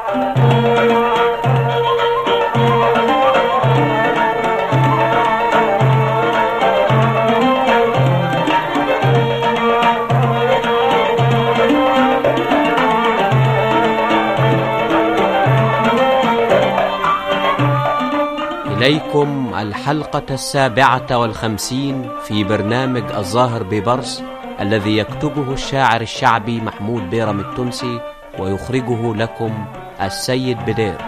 إليكم الحلقة 57 في برنامج الظاهر ببرص، الذي يكتبه الشاعر الشعبي محمود بيرم التونسي ويخرجه لكم السيد بدير.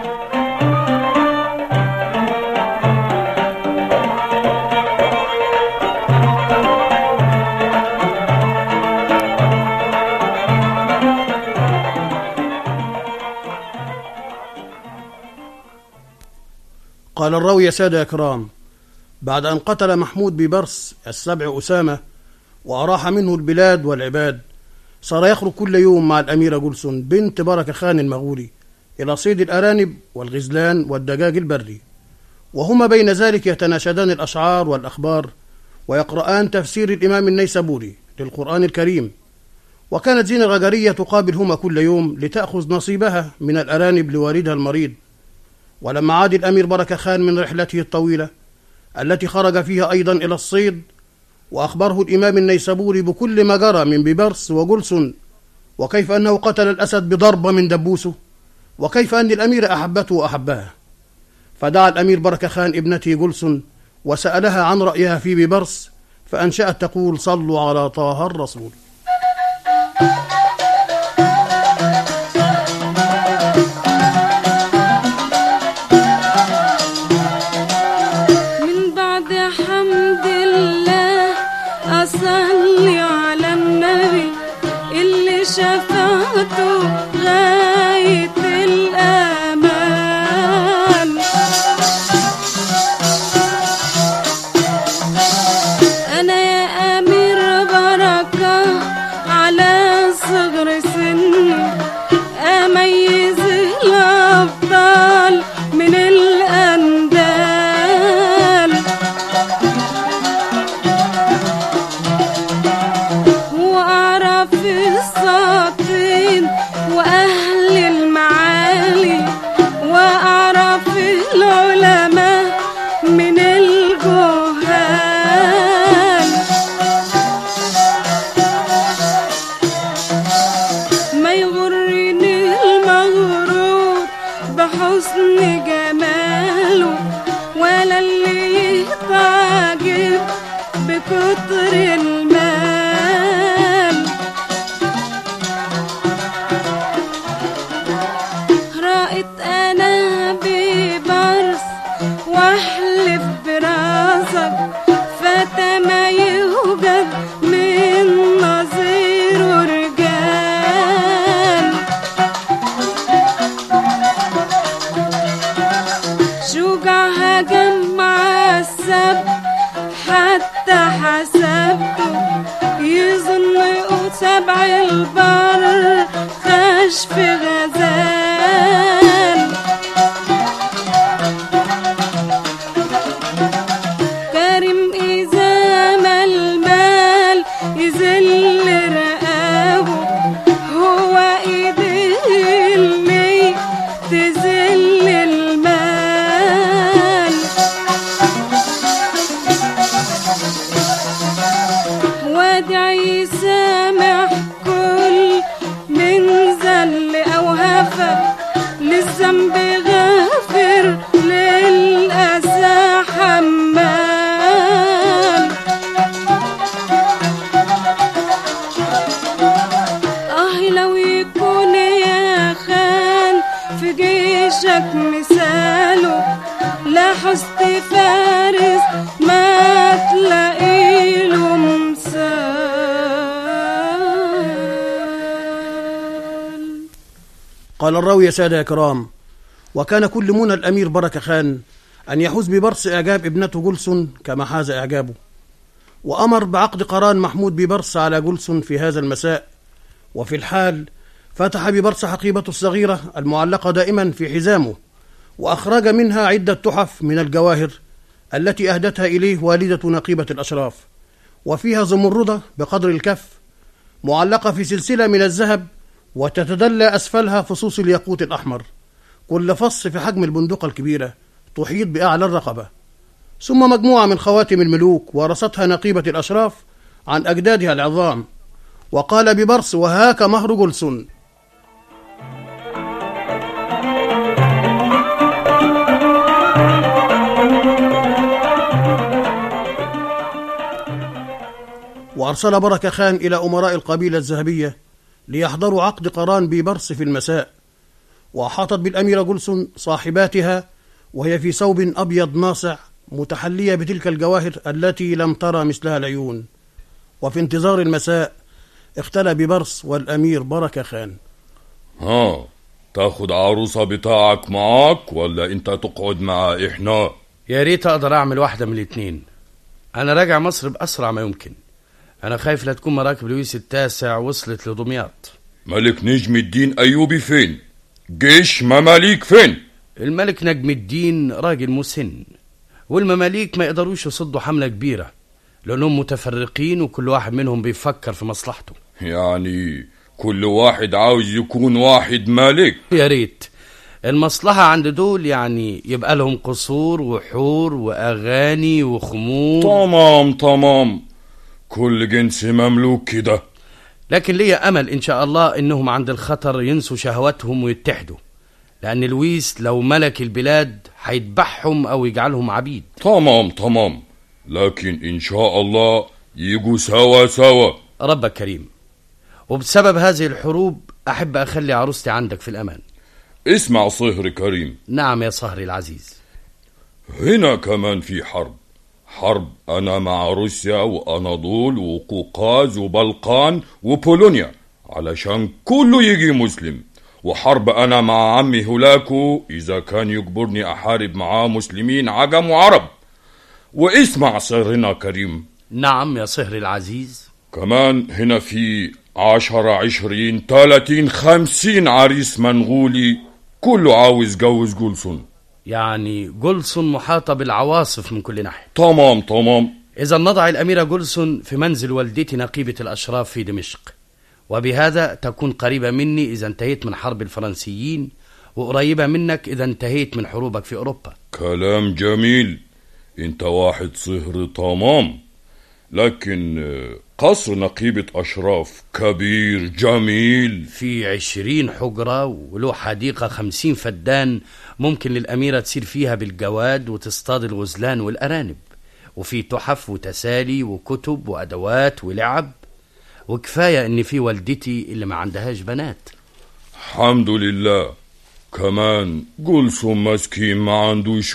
قال الراوي: يا سادة إكرام، بعد أن قتل محمود ببرص 7 أسامة وأراح منه البلاد والعباد، صار يخرج كل يوم مع الأميرة جلسن بنت بركة خان المغولي إلى صيد الأرانب والغزلان والدجاج البري، وهما بين ذلك يتناشدان الأشعار والأخبار ويقرآن تفسير الإمام النيسابوري للقرآن الكريم. وكانت زينة الغجرية تقابلهما كل يوم لتأخذ نصيبها من الأرانب لوالدها المريض. ولما عاد الأمير بركة خان من رحلته الطويلة التي خرج فيها أيضا إلى الصيد، وأخبره الإمام النيسابوري بكل ما جرى من ببرص وجلسن، وكيف أنه قتل الأسد بضربة من دبوسه، وكيف أن الأمير أحبته وأحبها، فدعا الأمير بركة خان ابنته جلسن وسألها عن رأيها في ببرص، فأنشأت تقول: صلوا على طه الرسول. صلي على النبي اللي شفاعته غاية الأمان. أنا يا أمير بركة على صغر سني أميز الأبطال من الأندال، الساطين وأهل المعالي، وأعرف العلماء من الجهال. ما يغرني المغرور بحسن جماله، ولا اللي يتعجب بكتر المال. أنا ببرص واحلف براسك فتى ما يوجد من نظير رجال. شجاع هجم مع السب حتى حسبته، يظن 7 البر خش في غزال. كريم إذا ما المال يذل رقابه، هو إيديه اللي تذل المال. وادعي سامح كل من ذل أو هفى، للذنب غافر للأسى حمال. لو يكون يا خان في جيشك مثاله، لا حست فارس ما تلاقي له مثال. قال الراوي: يا سادة إكرام، وكان كل منى الأمير بركة خان أن يحوز ببرص إعجاب ابنته جلسن كما حاز إعجابه، وأمر بعقد قران محمود ببرص على جلسن في هذا المساء. وفي الحال فتح ببرص حقيبته الصغيرة المعلقة دائما في حزامه، وأخرج منها عدة تحف من الجواهر التي أهدتها إليه والدة نقيبة الأشراف، وفيها زمردة بقدر الكف معلقة في سلسلة من الذهب، وتتدلى أسفلها فصوص الياقوت الأحمر، كل فص في حجم البندقة الكبيرة تحيط بأعلى الرقبة، ثم مجموعة من خواتم الملوك ورثتها نقيبة الأشراف عن أجدادها العظام. وقال ببرص: وهاك مهر جلسن. وأرسل بركة خان إلى أمراء القبيلة الذهبية ليحضروا عقد قران ببرص في المساء، وأحاطت بالأميرة جلسن صاحباتها وهي في ثوب أبيض ناصع متحلية بتلك الجواهر التي لم ترى مثلها العيون. وفي انتظار المساء اختلى ببرص والأمير بركة خان. ها، تاخد عروسة بتاعك معاك ولا انت تقعد مع احنا؟ يا ريت اقدر اعمل واحدة من الاتنين. انا راجع مصر باسرع ما يمكن. انا خايف لا تكون مراكب لويس التاسع وصلت لدمياط. ملك نجم الدين ايوبي فين؟ جيش مماليك فين؟ الملك نجم الدين راجل مسن، والمماليك ما يقدروش يصدوا حملة كبيرة لأنهم متفرقين وكل واحد منهم بيفكر في مصلحته. يعني كل واحد عاوز يكون واحد ملك؟ يا ريت المصلحة عند دول يعني يبقى لهم قصور وحور وأغاني وخمور. تمام، كل جنس مملوك كده. لكن ليا أمل إن شاء الله إنهم عند الخطر ينسوا شهواتهم ويتحدوا، لأن لويس لو ملك البلاد هيذبحهم أو يجعلهم عبيد. تمام، لكن إن شاء الله يجوا سوا. ربك كريم، وبسبب هذه الحروب أحب أخلي عروستي عندك في الأمان. اسمع صهر كريم. نعم يا صهري العزيز. هنا كمان في حرب أنا مع روسيا وأناضول وقوقاز وبلقان وبولونيا علشان كله يجي مسلم، وحرب أنا مع عمي هولاكو إذا كان يجبرني أحارب معاه مسلمين عجم وعرب. واسمع صهرنا كريم. نعم يا صهري العزيز. كمان هنا في 10 20 30 50 عريس منغولي كله عاوز جوز جلسن. يعني جلسن محاطة بالعواصف من كل ناحية. تمام. إذا نضع الأميرة جلسن في منزل والدتي نقيبة الأشراف في دمشق، وبهذا تكون قريبة مني إذا انتهيت من حرب الفرنسيين، وقريبة منك إذا انتهيت من حروبك في أوروبا. كلام جميل، انت واحد صهر تمام. لكن قصر نقيبة أشراف كبير جميل، في 20 حجرة وله حديقة 50 فدان ممكن للأميرة تسير فيها بالجواد وتصطاد الغزلان والأرانب، وفي تحف وتسالي وكتب وأدوات ولعب، وكفاية ان في والدتي اللي ما عندهاش بنات. الحمد لله. كمان جلسم مسكين ما عندوش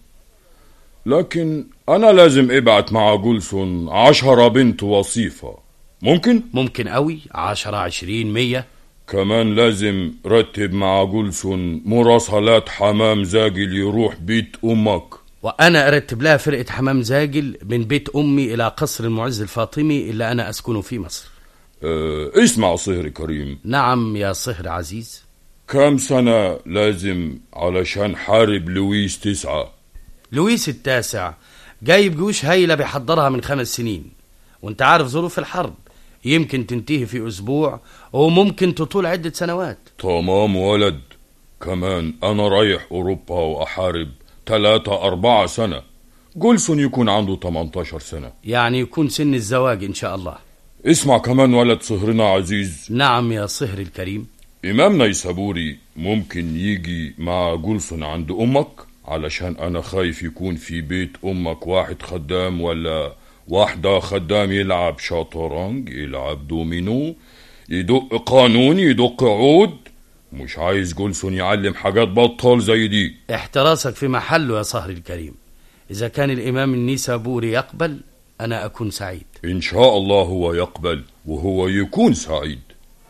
لكن انا لازم ابعت مع جلسن 10 بنت وصيفة. ممكن قوي، 10 20 100. كمان لازم رتب مع جلسن مراسلات حمام زاجل يروح بيت امك، وأنا أرتب لها فرقة حمام زاجل من بيت أمي إلى قصر المعز الفاطمي اللي أنا أسكن في مصر. اسمع صهر كريم. نعم يا صهر عزيز. كم سنة لازم علشان حارب لويس 9؟ لويس التاسع جايب جيوش هايلة بيحضرها من 5 سنين، وانت عارف ظروف الحرب يمكن تنتهي في أسبوع وممكن تطول عدة سنوات. تمام ولد. كمان أنا رايح أوروبا وأحارب 3-4 سنة. جولسون يكون عنده 18 سنة، يعني يكون سن الزواج إن شاء الله. اسمع كمان ولد صهرنا عزيز. نعم يا صهر الكريم. إمام نيسابوري ممكن يجي مع جولسون عند أمك، علشان أنا خايف يكون في بيت أمك واحد خدام ولا واحدة خدام يلعب شطرنج، يلعب دومينو، يدق قانون، يدق عود. مش عايز جولسون يعلم حاجات بطل زي دي. احتراسك في محله يا صهر الكريم. إذا كان الإمام النيسابوري يقبل أنا أكون سعيد. إن شاء الله هو يقبل وهو يكون سعيد.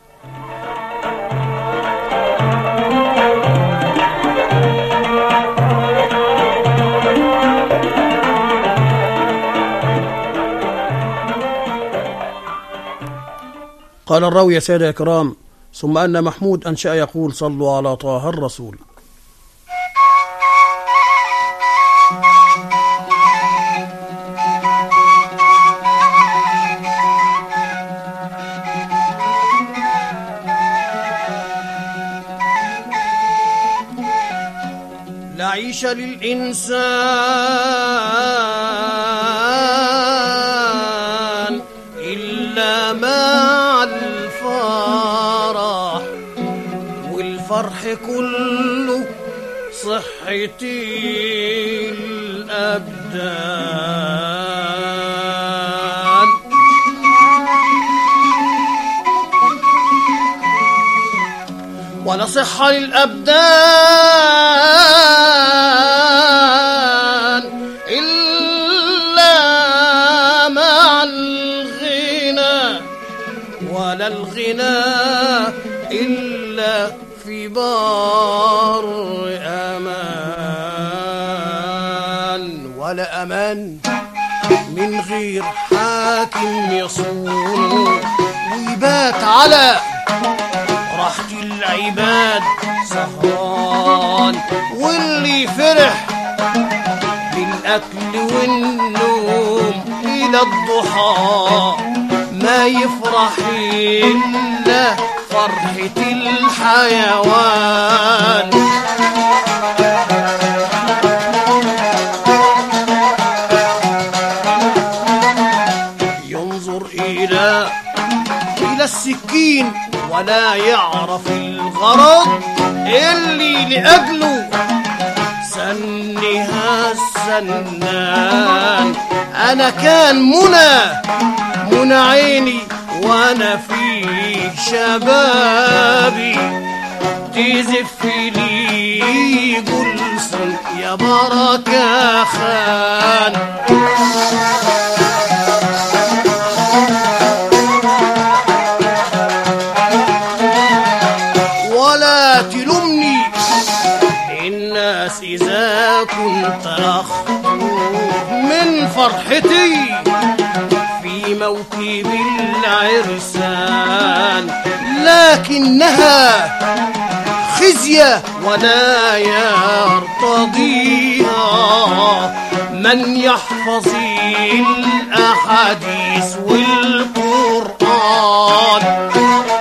قال الراوي يا سادة إكرام: ثم أن محمود أنشأ يقول: صلوا على طه الرسول. لا عيش للإنسان إلا مع الفرح، والفرح كله صحتي الأبدان. ولا صحة للأبدان إلا مع الغنى، ولا الغنى إلا في بار أمان. ولا أمان من غير حاكم يصون ويبات على راحة العباد سهران، واللي فرح بالأكل والنوم إلى الضحى ما يفرح إلا فرحة الحيوان. ينظر إلى السكين ولا يعرف الغرض اللي لأجله سنها السنان. أنا كان منى عيني وأنا في شبابي، تزف لي جلسن يا بركة خان. ولا تلومني الناس إذا كنت أخطو من فرحتي في موكب العرسان، لكنها خزية ولا يرتضيها من يحفظ الأحاديث والقرآن.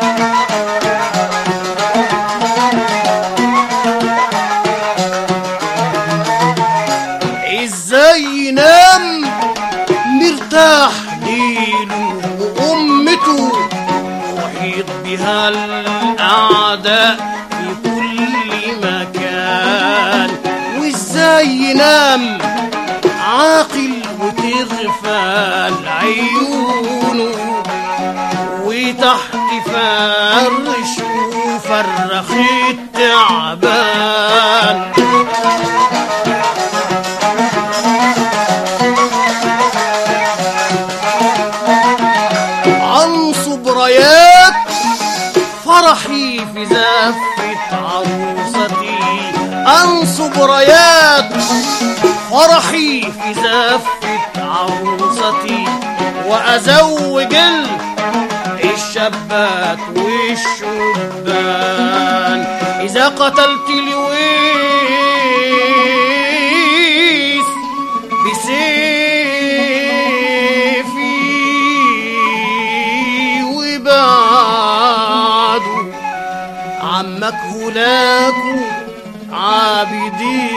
ازاي ينام مرتاح ليله وأمته وحيط بها الأعداء في كل مكان، وازاي ينام عاقل وتغفل عيونه وتحت فرش وفرخ التعبان. عن صبريات فرحي في زفة عروستي، عن صبريات فرحي في زفة عروستي، وأزوج الشابات والشبان. إذا قتلت لويس بسيفي وبعده عمك هلاك عابدي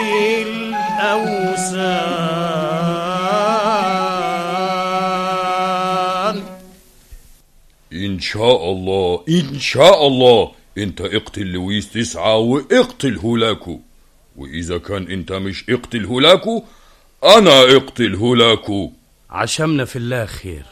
الأوثان. إن شاء الله إن شاء الله انت اقتل لويس 9 واقتل هولاكو، وإذا كان انت مش اقتل هولاكو أنا اقتل هولاكو. عشمنا في الله خير.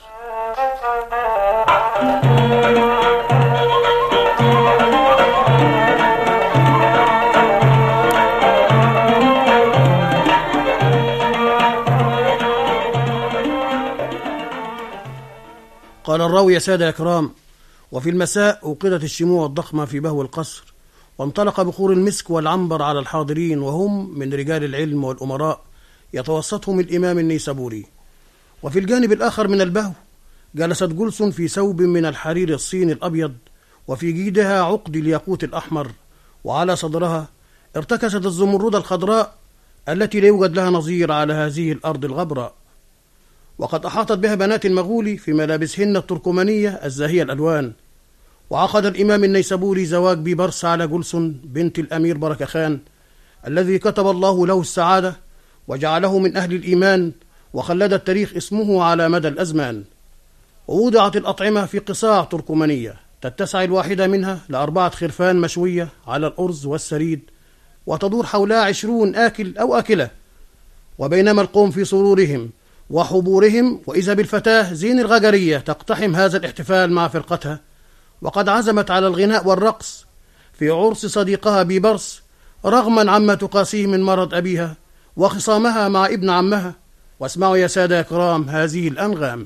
قال الراوي يا سادة يا كرام: وفي المساء أوقدت الشموع الضخمة في بهو القصر، وانطلق بخور المسك والعنبر على الحاضرين، وهم من رجال العلم والأمراء يتوسطهم الإمام النيسابوري. وفي الجانب الآخر من البهو جلست جلس في ثوب من الحرير الصيني الأبيض، وفي جيدها عقد الياقوت الأحمر، وعلى صدرها ارتكست الزمردة الخضراء التي لا يوجد لها نظير على هذه الأرض الغبراء. وقد أحاطت بها بنات المغول في ملابسهن التركمانية الزاهية الألوان. وعقد الإمام النيسابوري زواج بيبرس على جلسن بنت الأمير بركة خان الذي كتب الله له السعادة وجعله من أهل الإيمان، وخلد التاريخ اسمه على مدى الأزمان. ووضعت الأطعمة في قصاع تركمانية تتسع الواحدة منها ل4 خرفان مشوية على الأرز والسريد، وتدور حولها 20 آكل أو آكلة. وبينما القوم في سرورهم وحبورهم، وإذا بالفتاة زين الغجرية تقتحم هذا الاحتفال مع فرقتها، وقد عزمت على الغناء والرقص في عرس صديقها بيبرس، رغما عما تقاسيه من مرض أبيها وخصامها مع ابن عمها. واسمعوا يا سادة يا كرام هذه الأنغام.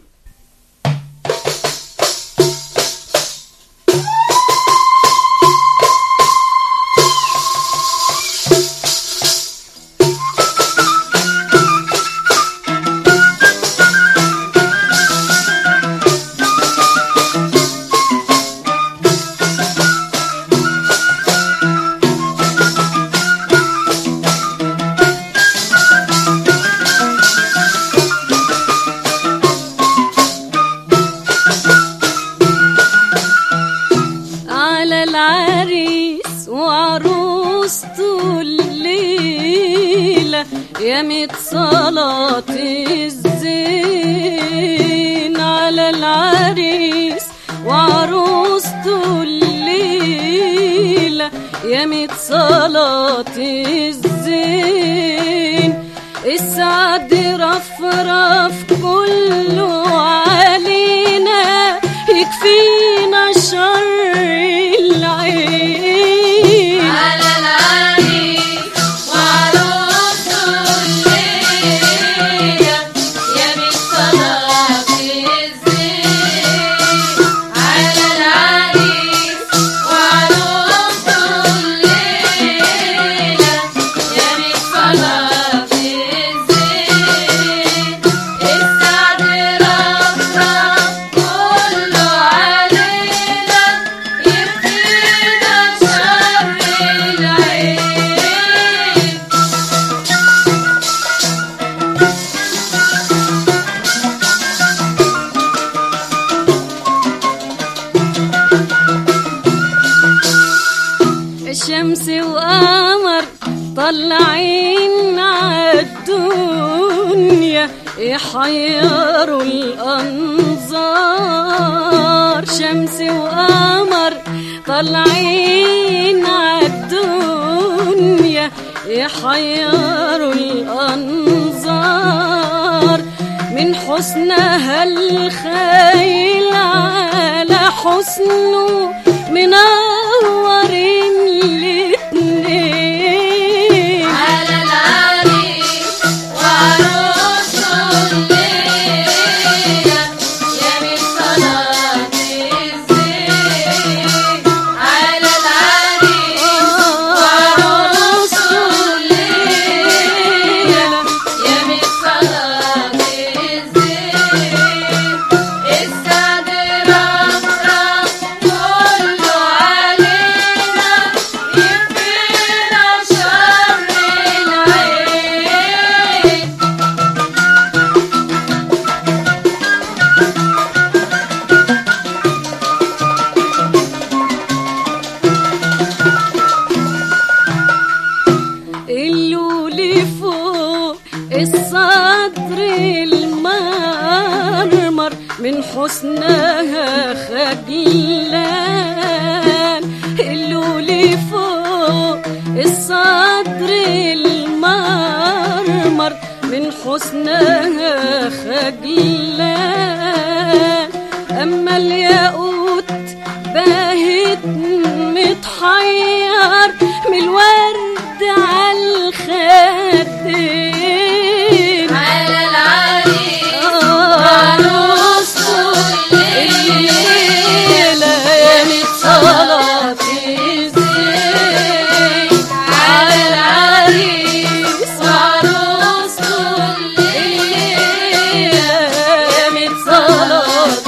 يا ميت صلاة الزين على العريس وعروسته الليلة، يا ميت صلاة الزين. السعد رفرف كله علينا، يكفينا شر العين. على العريس وعروسته الليلة، يا ميت صلاة الزين. على العريس وعروسته الليلة، يا ميت صلاة الزين. السعد رفرف كله علينا، يكفينا شر العين. الشمس وقمر طلعين عالدنيا، يحيروا الأنظار. شمس وقمر طلعين عالدنيا، يحيروا الأنظار. من حسنها الخيل على حسنه منور الاتنين. على العريس وعروسته الليلة، يا ميت صلاة الزين. على العريس وعروسته الليلة، يا ميت صلاة الزين. السعد رفرف كله علينا، يكفينا شر العين. اللولي فوق الصدر المرمر، من حسنها خجلان. اللولي فوق الصدر المرمر، من حسنها خجلان. أما الياقوت باهت متحير، من الورد عالخدين. على العريس وعروسته الليلة، يا ميت صلاة الزين. على العريس وعروسته الليلة، يا ميت صلاة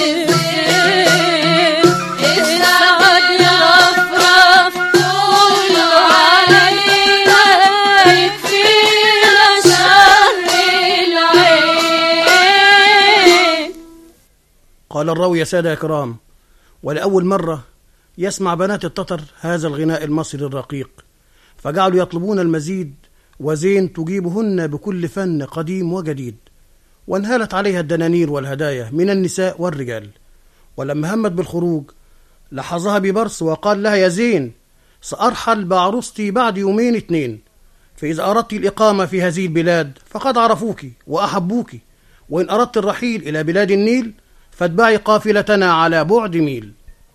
الزين. السعد رفرف كله علينا، يكفينا شر العين. قال الراوي يا سادة يا كرام: ولأول مرة يسمع بنات التتر هذا الغناء المصري الرقيق، فجعلوا يطلبون المزيد، وزين تجيبهن بكل فن قديم وجديد. وانهالت عليها الدنانير والهدايا من النساء والرجال. ولما همت بالخروج لحظها ببرص وقال لها: يا زين، سأرحل بعروستي بعد يومين 2، فإذا أردت الإقامة في هذه البلاد فقد عرفوك وأحبوك، وإن أردت الرحيل إلى بلاد النيل فاتبعي قافلتنا على بعد ميل.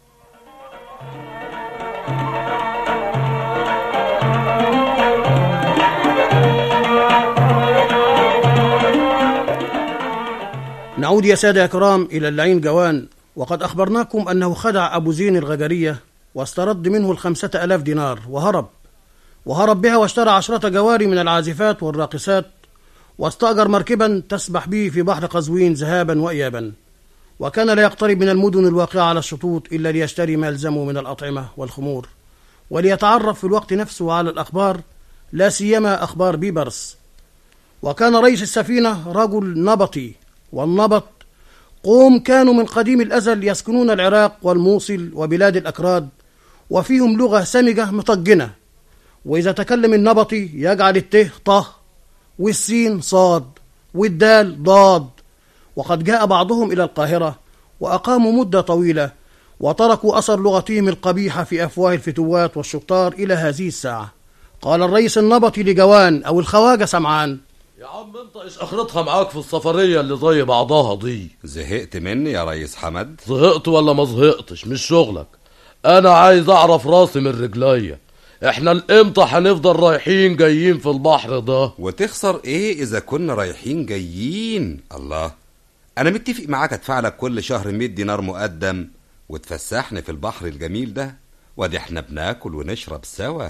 نعود يا سادة يا كرام إلى اللعين جوان، وقد أخبرناكم أنه خدع أبو زين الغجرية واسترد منه 5000 دينار وهرب بها، واشترى 10 جواري من العازفات والراقصات، واستأجر مركبا تسبح به في بحر قزوين ذهابا وإيابا. وكان لا يقترب من المدن الواقعة على الشطوط إلا ليشتري ما يلزمه من الأطعمة والخمور، وليتعرف في الوقت نفسه على الأخبار، لا سيما أخبار بيبرس. وكان رئيس السفينة رجل نبطي، والنبط قوم كانوا من قديم الأزل يسكنون العراق والموصل وبلاد الأكراد، وفيهم لغة سمجة مطجنة، وإذا تكلم النبطي يجعل الته طه والسين صاد والدال ضاد. وقد جاء بعضهم إلى القاهرة وأقاموا مدة طويلة، وتركوا أثر لغتهم القبيحة في أفواه الفتوات والشطار إلى هذه الساعة. قال الرئيس النبطي لجوان أو الخواجة سمعان: يا عم انت ايش اخرتها معاك في السفرية اللي زي بعضها دي؟ زهقت مني يا ريس حمد؟ زهقت ولا ما زهقتش مش شغلك. انا عايز اعرف راسي من رجليا، احنا الامتى هنفضل رايحين جايين في البحر ده؟ وتخسر ايه اذا كنا رايحين جايين؟ الله، انا متفق معاك ادفع لك كل شهر 100 دينار مقدم وتفسحني في البحر الجميل ده، وادي احنا بناكل ونشرب سوا.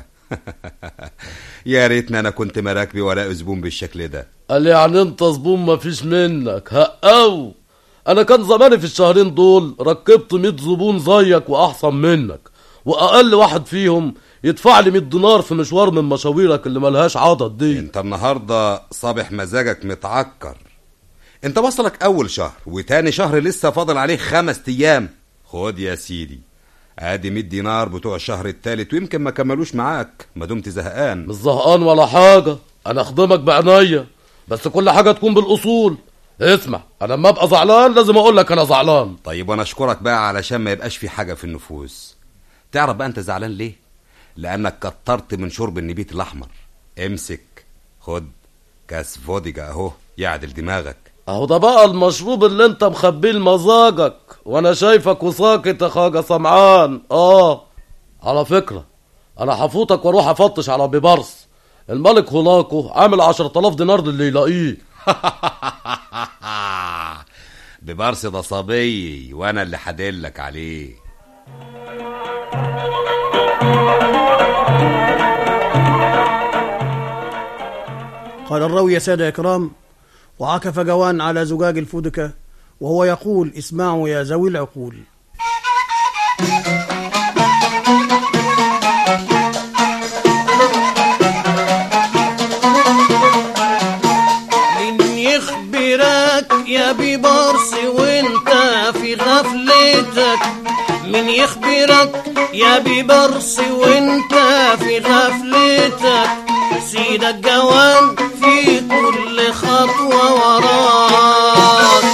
يا ريتنا انا كنت مراكبي ولا زبون بالشكل ده. قال يعني انت زبون مفيش منك هقاو. انا كان زماني في الشهرين دول ركبت 100 زبون زيك واحسن منك، واقل واحد فيهم يدفع لي 100 دينار في مشوار من مشاويرك اللي ملهاش عدد دي. انت النهارده صابح مزاجك متعكر. انت وصلك اول شهر وتاني شهر لسه فاضل عليه 5 ايام. خد يا سيدي ادي 100 دينار بتوع الشهر الثالث، ويمكن ما كملوش معاك ما دمت زهقان. مش زهقان ولا حاجه، انا اخدمك بعناية، بس كل حاجه تكون بالاصول. اسمع، انا لما ابقى زعلان لازم اقول لك انا زعلان. طيب وانا اشكرك بقى علشان ما يبقاش في حاجه في النفوس. تعرف بقى انت زعلان ليه؟ لانك كترت من شرب النبيت الاحمر. امسك خد كاس فوديجا اهو يعدل دماغك. اهو ده بقى المشروب اللي انت مخبيه لمزاجك، وانا شايفك وساكت يا خواجة سمعان. على فكرة انا هفوتك واروح افتش على بيبرس. الملك هولاكو عامل 10,000 دينار للي يلاقيه. بيبرس ده صبي وانا اللي هدلك عليه. قال الراوي: يا سادة يا كرام، وعكف جوان على زجاج الفودكة وهو يقول: اسمعوا يا ذوي العقول. من يخبرك يا بيبرس وانت في غفلتك؟ من يخبرك يا بيبرس وانت في غفلتك؟ سيدك جوان في كل خطوة وراك.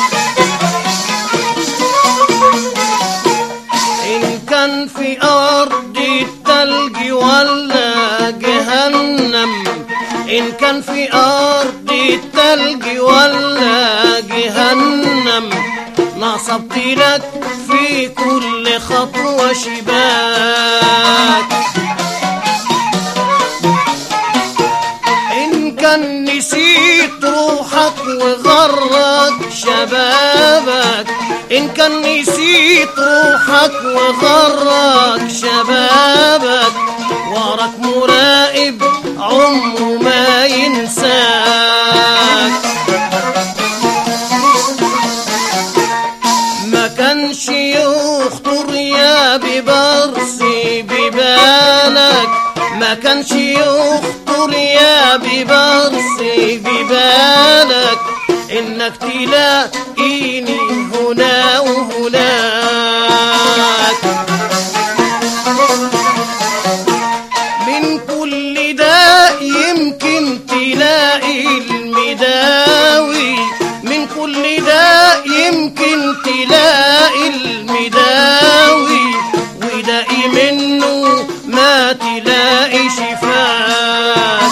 إن كان في أرض التلج ولا جهنم، إن كان في أرض التلج ولا جهنم، نصبت لك في كل خطوة شباك. إن كان نسيت روحك وغرك شبابك، إن كان نسيت روحك وغرك شبابك، وراك مراقب عمره ما ينساك. ما كانش يخطر يا بيبرس ببالك، ما كانش يخطر يا بيبرس ببالك إنك تلاقيني هنا وهناك. من كل فات.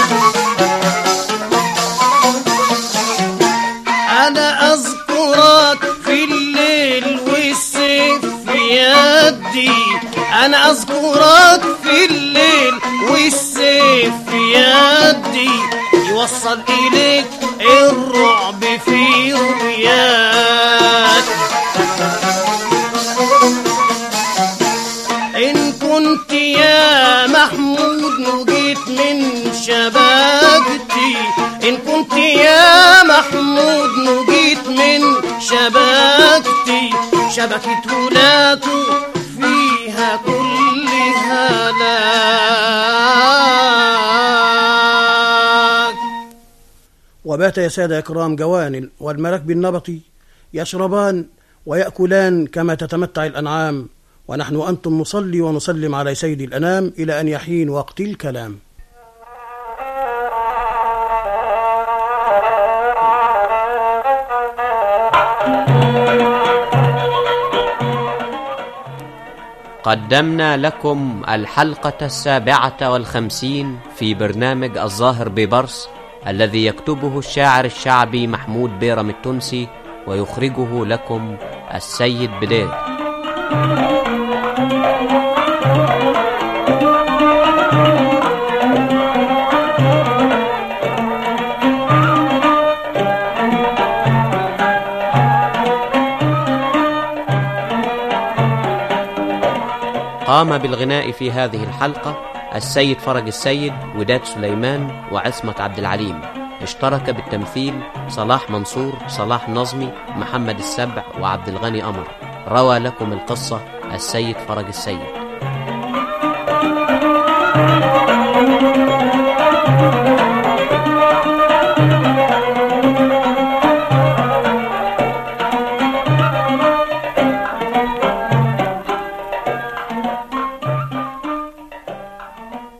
أنا أذكرك في الليل والسيف في يدي، أنا أذكرك في الليل والسيف في يدي، يوصل إليك الرعب في رؤياك. إن كنت يا محمود نجيت من شبكتي، إن كنت يا محمود نجيت من شبكتي، شبكة ولاته فيها كل هلاك. وبات يا سادة إكرام جوانل والمراكب النبطي يشربان ويأكلان كما تتمتع الأنعام، ونحن وأنتم نصلي ونسلم على سيد الأنام إلى أن يحين وقت الكلام. قدمنا لكم الحلقة 57 في برنامج الظاهر ببرص، الذي يكتبه الشاعر الشعبي محمود بيرم التونسي ويخرجه لكم السيد بلال. قام بالغناء في هذه الحلقة السيد فرج السيد، وداد سليمان، وعصمة عبد العليم. اشترك بالتمثيل صلاح منصور، صلاح نظمي، محمد السبع، وعبد الغني قمر. روى لكم القصة السيد فرج السيد.